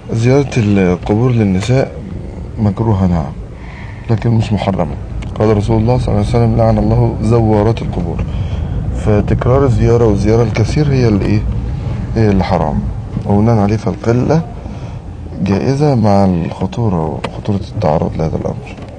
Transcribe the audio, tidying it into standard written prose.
زيارة القبور للنساء مكروهة نعم، لكن مش محرمة. قال رسول الله صلى الله عليه وسلم: لعن الله زوارات القبور. فتكرار الزيارة والزيارة الكثير هي هي اللي حرام، وبناء عليه فالقلة جائزة مع الخطورة وخطورة التعرض لهذا الأمر.